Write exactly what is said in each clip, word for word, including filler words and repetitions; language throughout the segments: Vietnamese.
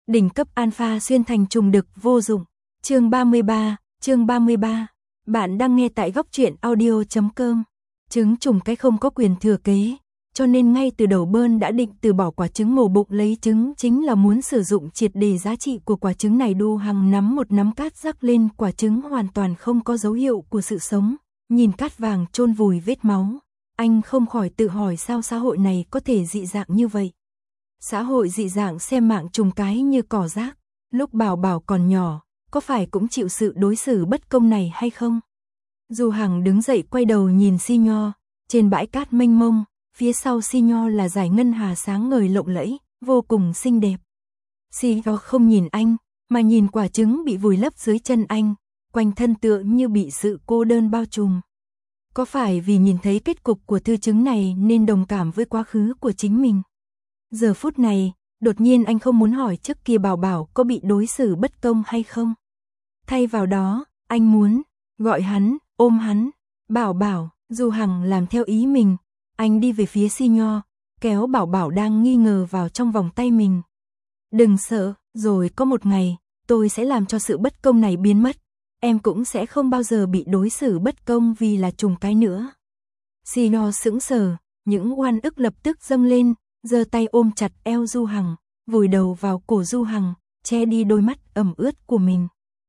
Đỉnh cấp alpha xuyên thành trùng đực vô dụng. Chương ba mươi ba, chương ba mươi ba. Bạn đang nghe tại góc truyện audio chấm com. Trứng trùng cái không có quyền thừa kế, cho nên ngay từ đầu Bơn đã định từ bỏ quả trứng mổ bụng lấy trứng, chính là muốn sử dụng triệt để giá trị của quả trứng này. Đu Hằng nắm một nắm cát rắc lên quả trứng, hoàn toàn không có dấu hiệu của sự sống, nhìn cát vàng chôn vùi vết máu, anh không khỏi tự hỏi sao xã hội này có thể dị dạng như vậy. Xã hội dị dạng xem mạng trùng cái như cỏ rác, lúc Bảo Bảo còn nhỏ, có phải cũng chịu sự đối xử bất công này hay không? Du Hằng đứng dậy quay đầu nhìn Si Nho, trên bãi cát mênh mông, phía sau Si Nho là dải ngân hà sáng ngời lộng lẫy, vô cùng xinh đẹp. Si Nho không nhìn anh, mà nhìn quả trứng bị vùi lấp dưới chân anh, quanh thân tựa như bị sự cô đơn bao trùm. Có phải vì nhìn thấy kết cục của thư trứng này nên đồng cảm với quá khứ của chính mình? Giờ phút này, đột nhiên anh không muốn hỏi trước kia Bảo Bảo có bị đối xử bất công hay không. Thay vào đó, anh muốn gọi hắn, ôm hắn, Bảo Bảo. Du Hằng làm theo ý mình, anh đi về phía Si Nho, kéo Bảo Bảo đang nghi ngờ vào trong vòng tay mình. Đừng sợ, rồi có một ngày, tôi sẽ làm cho sự bất công này biến mất. Em cũng sẽ không bao giờ bị đối xử bất công vì là trùng cái nữa. Si Nho sững sờ, những oan ức lập tức dâng lên, giơ tay ôm chặt eo Du Hằng, vùi đầu vào cổ Du Hằng, che đi đôi mắt ẩm ướt của mình.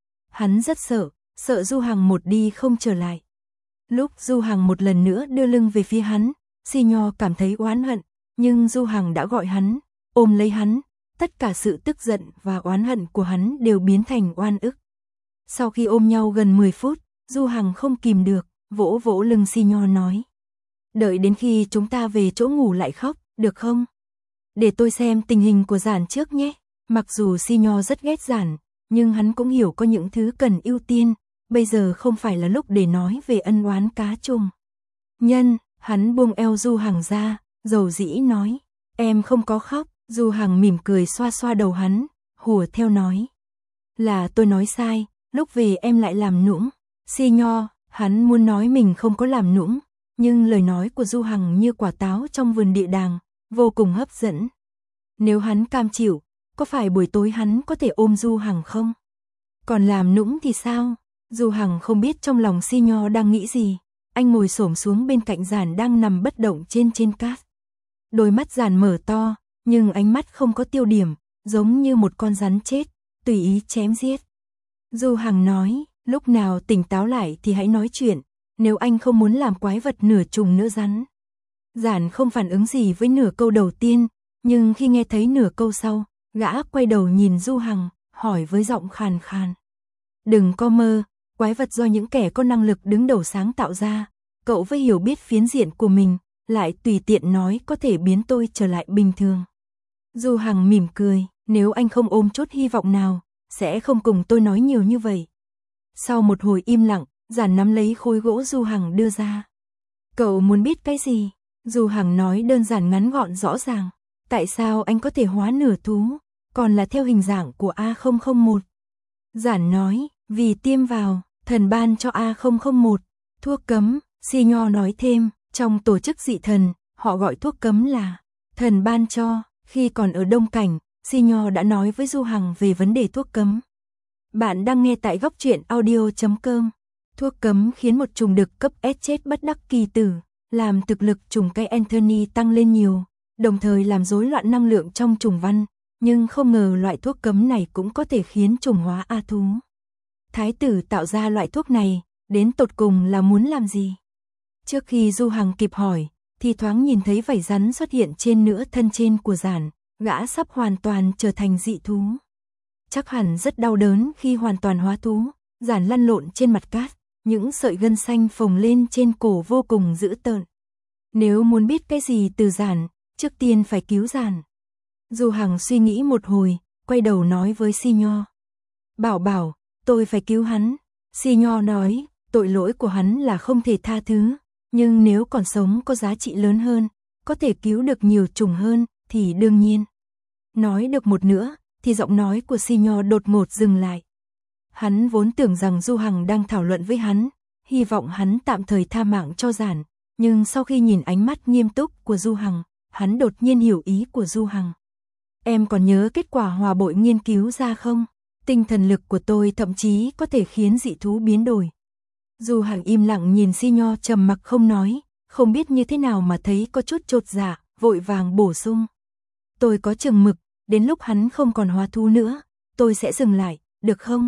Hắn rất sợ, sợ Du Hằng một đi không trở lại. Lúc Du Hằng một lần nữa đưa lưng về phía hắn, Si Nho cảm thấy oán hận, nhưng Du Hằng đã gọi hắn, ôm lấy hắn, tất cả sự tức giận và oán hận của hắn đều biến thành oan ức. Sau khi ôm nhau gần mười phút, Du Hằng không kìm được, vỗ vỗ lưng Si Nho nói: "Đợi đến khi chúng ta về chỗ ngủ lại khóc, được không? Để tôi xem tình hình của Giản trước nhé." Mặc dù Si Nho rất ghét Giản, nhưng hắn cũng hiểu có những thứ cần ưu tiên, bây giờ không phải là lúc để nói về ân oán cá trùng. Nhân, hắn buông eo Du Hằng ra, dầu dĩ nói: "Em không có khóc." Du Hằng mỉm cười xoa xoa đầu hắn, hùa theo nói: "Là tôi nói sai, lúc về em lại làm nũng." Si Nho, hắn muốn nói mình không có làm nũng, nhưng lời nói của Du Hằng như quả táo trong vườn địa đàng, vô cùng hấp dẫn. Nếu hắn cam chịu, có phải buổi tối hắn có thể ôm Du Hằng không? Còn làm nũng thì sao? Du Hằng không biết trong lòng Si Nho đang nghĩ gì, anh ngồi xổm xuống bên cạnh Giản đang nằm bất động trên trên cát. Đôi mắt Giản mở to, nhưng ánh mắt không có tiêu điểm, giống như một con rắn chết, tùy ý chém giết. Du Hằng nói: "Lúc nào tỉnh táo lại thì hãy nói chuyện, nếu anh không muốn làm quái vật nửa trùng nửa rắn." Giản không phản ứng gì với nửa câu đầu tiên, nhưng khi nghe thấy nửa câu sau, gã quay đầu nhìn Du Hằng, hỏi với giọng khàn khàn: "Đừng có mơ, quái vật do những kẻ có năng lực đứng đầu sáng tạo ra, cậu với hiểu biết phiến diện của mình, lại tùy tiện nói có thể biến tôi trở lại bình thường." Du Hằng mỉm cười: "Nếu anh không ôm chút hy vọng nào, sẽ không cùng tôi nói nhiều như vậy." Sau một hồi im lặng, Giản nắm lấy khối gỗ Du Hằng đưa ra. "Cậu muốn biết cái gì?" Du Hằng nói đơn giản ngắn gọn rõ ràng: "Tại sao anh có thể hóa nửa thú, còn là theo hình dạng của A không không một?" Giản nói: "Vì tiêm vào, thần ban cho A không không một, thuốc cấm." Si Nho nói thêm: "Trong tổ chức dị thần, họ gọi thuốc cấm là thần ban cho." Khi còn ở Đông Cảnh, Si Nho đã nói với Du Hằng về vấn đề thuốc cấm. Bạn đang nghe tại góc truyện audio chấm com. Thuốc cấm khiến một trùng đực cấp S chết bất đắc kỳ tử, làm thực lực trùng cây Anthony tăng lên nhiều, đồng thời làm rối loạn năng lượng trong trùng văn, nhưng không ngờ loại thuốc cấm này cũng có thể khiến trùng hóa A thú. Thái tử tạo ra loại thuốc này, đến tột cùng là muốn làm gì? Trước khi Du Hằng kịp hỏi, thì thoáng nhìn thấy vảy rắn xuất hiện trên nửa thân trên của Giản, gã sắp hoàn toàn trở thành dị thú. Chắc hẳn rất đau đớn khi hoàn toàn hóa thú. Giản lăn lộn trên mặt cát, những sợi gân xanh phồng lên trên cổ vô cùng dữ tợn. Nếu muốn biết cái gì từ Giản, trước tiên phải cứu Giản. Du Hằng suy nghĩ một hồi, quay đầu nói với Si Nho: "Bảo Bảo, tôi phải cứu hắn." Si Nho nói: "Tội lỗi của hắn là không thể tha thứ, nhưng nếu còn sống có giá trị lớn hơn, có thể cứu được nhiều trùng hơn, thì đương nhiên." Nói được một nữa, thì giọng nói của Si Nho đột ngột dừng lại. Hắn vốn tưởng rằng Du Hằng đang thảo luận với hắn, hy vọng hắn tạm thời tha mạng cho Giản, nhưng sau khi nhìn ánh mắt nghiêm túc của Du Hằng, hắn đột nhiên hiểu ý của Du Hằng. Em còn nhớ kết quả hòa bội nghiên cứu ra không? Tinh thần lực của tôi thậm chí có thể khiến dị thú biến đổi. Du Hằng im lặng nhìn Si Nho trầm mặc không nói, không biết như thế nào mà thấy có chút chột dạ, vội vàng bổ sung. Tôi có chừng mực, đến lúc hắn không còn hóa thú nữa, tôi sẽ dừng lại, được không?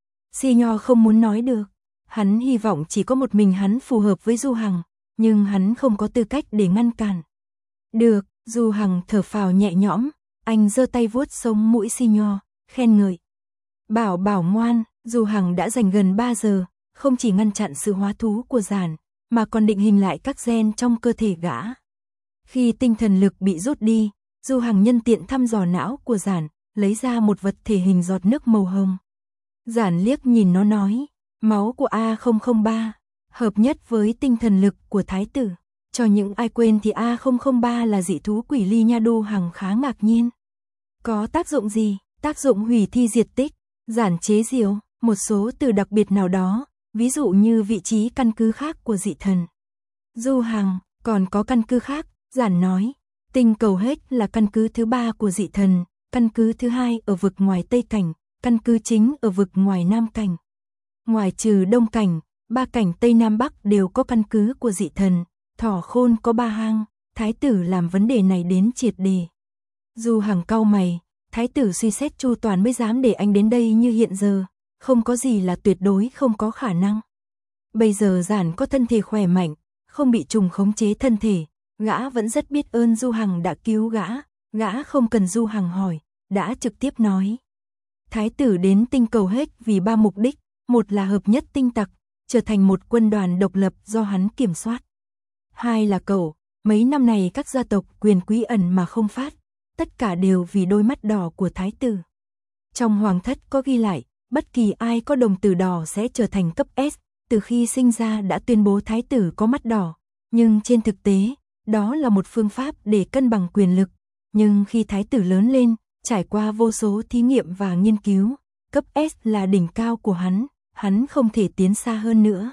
Si Nho không muốn nói được. Hắn hy vọng chỉ có một mình hắn phù hợp với Du Hằng, nhưng hắn không có tư cách để ngăn cản. Được, Du Hằng thở phào nhẹ nhõm, anh giơ tay vuốt sống mũi Si Nho, khen ngợi. Bảo bảo ngoan, Du Hằng đã dành gần ba giờ, không chỉ ngăn chặn sự hóa thú của Giản, mà còn định hình lại các gen trong cơ thể gã. Khi tinh thần lực bị rút đi, Du Hằng nhân tiện thăm dò não của Giản, lấy ra một vật thể hình giọt nước màu hồng. Giản liếc nhìn nó nói, máu của A không không ba, hợp nhất với tinh thần lực của Thái tử. Cho những ai quên thì A không không ba là dị thú quỷ ly nha. Du Hằng khá ngạc nhiên. Có tác dụng gì? Tác dụng hủy thi diệt tích, Giản chế giễu, một số từ đặc biệt nào đó, ví dụ như vị trí căn cứ khác của dị thần. Du Hằng, còn có căn cứ khác, Giản nói. Tinh cầu hết là căn cứ thứ ba của dị thần, căn cứ thứ hai ở vực ngoài Tây Cảnh, căn cứ chính ở vực ngoài Nam Cảnh. Ngoài trừ Đông Cảnh, ba cảnh Tây Nam Bắc đều có căn cứ của dị thần, Thỏ Khôn có ba hang, Thái tử làm vấn đề này đến triệt đề. Du Hằng cau mày, Thái tử suy xét chu toàn mới dám để anh đến đây như hiện giờ, không có gì là tuyệt đối không có khả năng. Bây giờ Giản có thân thể khỏe mạnh, không bị trùng khống chế thân thể, gã vẫn rất biết ơn Du Hằng đã cứu gã, gã không cần Du Hằng hỏi, đã trực tiếp nói. Thái tử đến tinh cầu hết vì ba mục đích, một là hợp nhất tinh tặc, trở thành một quân đoàn độc lập do hắn kiểm soát. Hai là cậu, mấy năm này các gia tộc quyền quý ẩn mà không phát, tất cả đều vì đôi mắt đỏ của Thái tử. Trong hoàng thất có ghi lại, bất kỳ ai có đồng tử đỏ sẽ trở thành cấp S, từ khi sinh ra đã tuyên bố Thái tử có mắt đỏ, nhưng trên thực tế, đó là một phương pháp để cân bằng quyền lực, nhưng khi Thái tử lớn lên, trải qua vô số thí nghiệm và nghiên cứu, cấp S là đỉnh cao của hắn, hắn không thể tiến xa hơn nữa.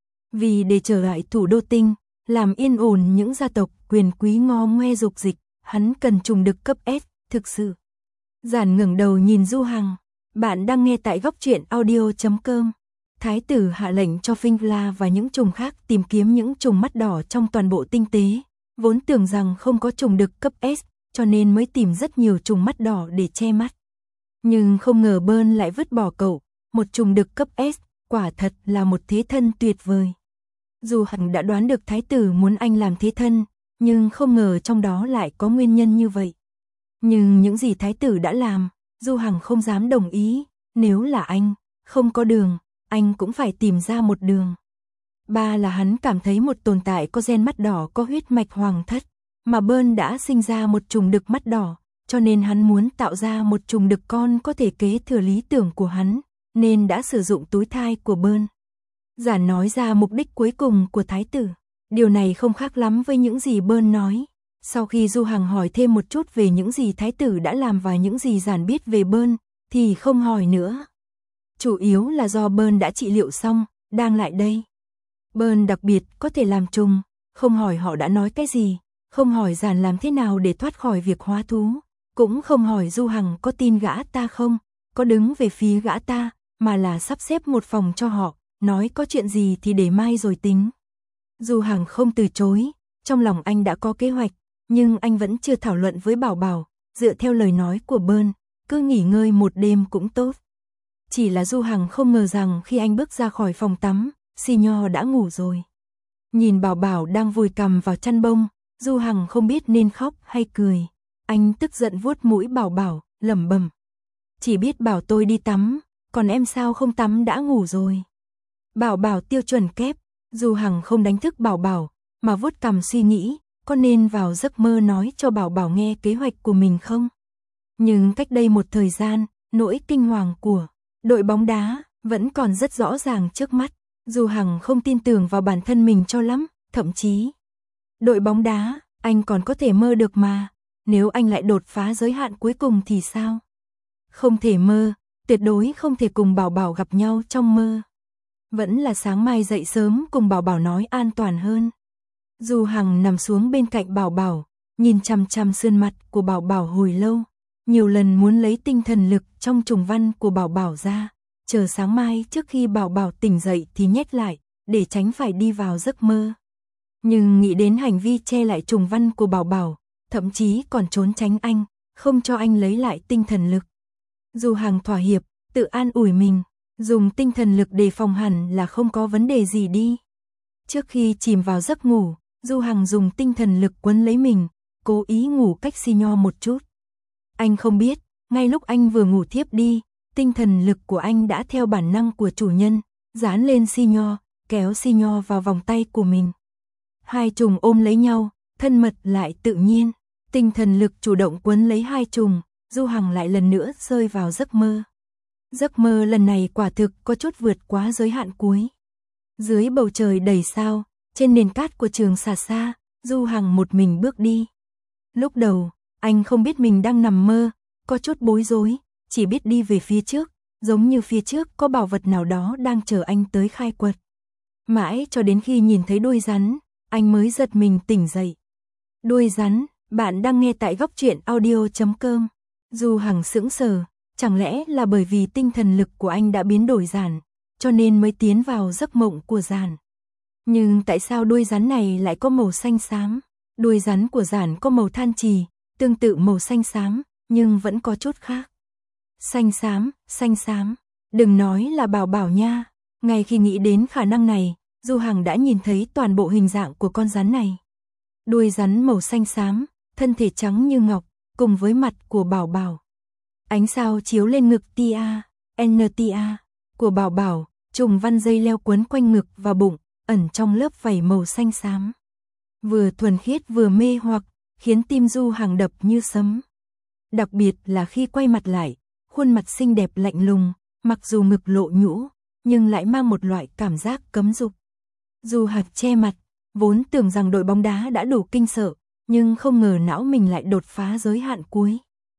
Vì để trở lại thủ đô tinh, làm yên ổn những gia tộc quyền quý ngo ngoe dục dịch, hắn cần trùng được cấp S, thực sự. Giản ngẩng đầu nhìn Du Hằng, bạn đang nghe tại góc truyện audio chấm com. Thái tử hạ lệnh cho Fingla và những trùng khác tìm kiếm những trùng mắt đỏ trong toàn bộ tinh tế, vốn tưởng rằng không có trùng đực cấp S, cho nên mới tìm rất nhiều trùng mắt đỏ để che mắt. Nhưng không ngờ Bơn lại vứt bỏ cậu, một trùng đực cấp S, quả thật là một thế thân tuyệt vời. Dù Hằng đã đoán được Thái tử muốn anh làm thế thân, nhưng không ngờ trong đó lại có nguyên nhân như vậy. Nhưng những gì Thái tử đã làm, Du Hằng không dám đồng ý, nếu là anh, không có đường, anh cũng phải tìm ra một đường. Ba là hắn cảm thấy một tồn tại có gen mắt đỏ có huyết mạch hoàng thất, mà Bơn đã sinh ra một trùng đực mắt đỏ, cho nên hắn muốn tạo ra một trùng đực con có thể kế thừa lý tưởng của hắn, nên đã sử dụng túi thai của Bơn. Giản nói ra mục đích cuối cùng của Thái tử. Điều này không khác lắm với những gì Bơn nói. Sau khi Du Hằng hỏi thêm một chút về những gì Thái tử đã làm và những gì Giản biết về Bơn, thì không hỏi nữa. Chủ yếu là do Bơn đã trị liệu xong, đang lại đây. Bơn đặc biệt có thể làm trùng, không hỏi họ đã nói cái gì, không hỏi Giản làm thế nào để thoát khỏi việc hóa thú, cũng không hỏi Du Hằng có tin gã ta không, có đứng về phía gã ta, mà là sắp xếp một phòng cho họ, nói có chuyện gì thì để mai rồi tính. Du Hằng không từ chối, trong lòng anh đã có kế hoạch, nhưng anh vẫn chưa thảo luận với Bảo Bảo, dựa theo lời nói của Bơn, cứ nghỉ ngơi một đêm cũng tốt. Chỉ là Du Hằng không ngờ rằng khi anh bước ra khỏi phòng tắm, Si Nho đã ngủ rồi. Nhìn Bảo Bảo đang vùi cằm vào chăn bông, Du Hằng không biết nên khóc hay cười. Anh tức giận vuốt mũi Bảo Bảo, lẩm bẩm. Chỉ biết bảo tôi đi tắm, còn em sao không tắm đã ngủ rồi. Bảo Bảo tiêu chuẩn kép, Du Hằng không đánh thức Bảo Bảo, mà vuốt cằm suy nghĩ, có nên vào giấc mơ nói cho Bảo Bảo nghe kế hoạch của mình không? Nhưng cách đây một thời gian, nỗi kinh hoàng của đội bóng đá vẫn còn rất rõ ràng trước mắt. Du Hằng không tin tưởng vào bản thân mình cho lắm, thậm chí đội bóng đá, anh còn có thể mơ được mà, nếu anh lại đột phá giới hạn cuối cùng thì sao? Không thể mơ, tuyệt đối không thể cùng Bảo Bảo gặp nhau trong mơ. Vẫn là sáng mai dậy sớm cùng Bảo Bảo nói an toàn hơn. Du Hằng nằm xuống bên cạnh Bảo Bảo, nhìn chằm chằm sườn mặt của Bảo Bảo hồi lâu, nhiều lần muốn lấy tinh thần lực trong trùng văn của Bảo Bảo ra, chờ sáng mai trước khi Bảo Bảo tỉnh dậy thì nhét lại, để tránh phải đi vào giấc mơ. Nhưng nghĩ đến hành vi che lại trùng văn của Bảo Bảo, thậm chí còn trốn tránh anh, không cho anh lấy lại tinh thần lực. Du Hằng thỏa hiệp, tự an ủi mình, dùng tinh thần lực để phòng hẳn là không có vấn đề gì đi. Trước khi chìm vào giấc ngủ, Du Hằng dùng tinh thần lực quấn lấy mình, cố ý ngủ cách xi nho một chút. Anh không biết, ngay lúc anh vừa ngủ thiếp đi, tinh thần lực của anh đã theo bản năng của chủ nhân, dán lên xi nho, kéo xi nho vào vòng tay của mình. Hai trùng ôm lấy nhau, thân mật lại tự nhiên, tinh thần lực chủ động quấn lấy hai trùng, Du Hằng lại lần nữa rơi vào giấc mơ. Giấc mơ lần này quả thực có chút vượt quá giới hạn cuối. Dưới bầu trời đầy sao, trên nền cát của Trường Xà Sa, Du Hằng một mình bước đi. Lúc đầu, anh không biết mình đang nằm mơ, có chút bối rối, chỉ biết đi về phía trước, giống như phía trước có bảo vật nào đó đang chờ anh tới khai quật. Mãi cho đến khi nhìn thấy đuôi rắn, anh mới giật mình tỉnh dậy. Đuôi rắn, bạn đang nghe tại góc truyện audio chấm com. Du Hằng sững sờ, chẳng lẽ là bởi vì tinh thần lực của anh đã biến đổi giản, cho nên mới tiến vào giấc mộng của giản. Nhưng tại sao đuôi rắn này lại có màu xanh xám? Đuôi rắn của giản có màu than trì, tương tự màu xanh xám, nhưng vẫn có chút khác. Xanh xám, xanh xám, đừng nói là Bảo Bảo nha. Ngay khi nghĩ đến khả năng này, Du Hằng đã nhìn thấy toàn bộ hình dạng của con rắn này. Đuôi rắn màu xanh xám, thân thể trắng như ngọc, cùng với mặt của Bảo Bảo. Ánh sao chiếu lên ngực tia, en tia của Bảo Bảo, trùng văn dây leo quấn quanh ngực và bụng, ẩn trong lớp vảy màu xanh xám. Vừa thuần khiết vừa mê hoặc, khiến tim Du Hằng đập như sấm. Đặc biệt là khi quay mặt lại, khuôn mặt xinh đẹp lạnh lùng, mặc dù ngực lộ nhũ, nhưng lại mang một loại cảm giác cấm dục. Du Hằng che mặt, vốn tưởng rằng đội bóng đá đã đủ kinh sợ, nhưng không ngờ não mình lại đột phá giới hạn cuối.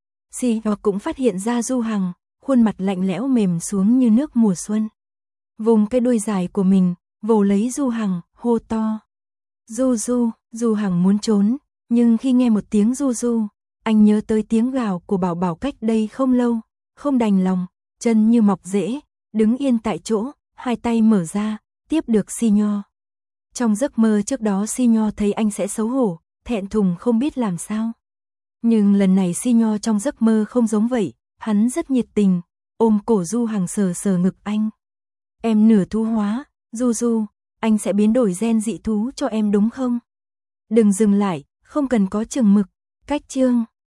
Si Ho cũng phát hiện ra Du Hằng, khuôn mặt lạnh lẽo mềm xuống như nước mùa xuân. Vùng cái đuôi dài của mình, vồ lấy Du Hằng, hô to. Du Du, Du Hằng muốn trốn, nhưng khi nghe một tiếng Du Du, anh nhớ tới tiếng gào của Bảo Bảo cách đây không lâu, không đành lòng, chân như mọc rễ, đứng yên tại chỗ, hai tay mở ra, tiếp được xi nho. Trong giấc mơ trước đó xi nho thấy anh sẽ xấu hổ, thẹn thùng không biết làm sao. Nhưng lần này xi nho trong giấc mơ không giống vậy, hắn rất nhiệt tình, ôm cổ Du Hằng sờ sờ ngực anh. Em nửa thú hóa, Du Du, anh sẽ biến đổi gen dị thú cho em đúng không? Đừng dừng lại, không cần có chừng mực. Cách chương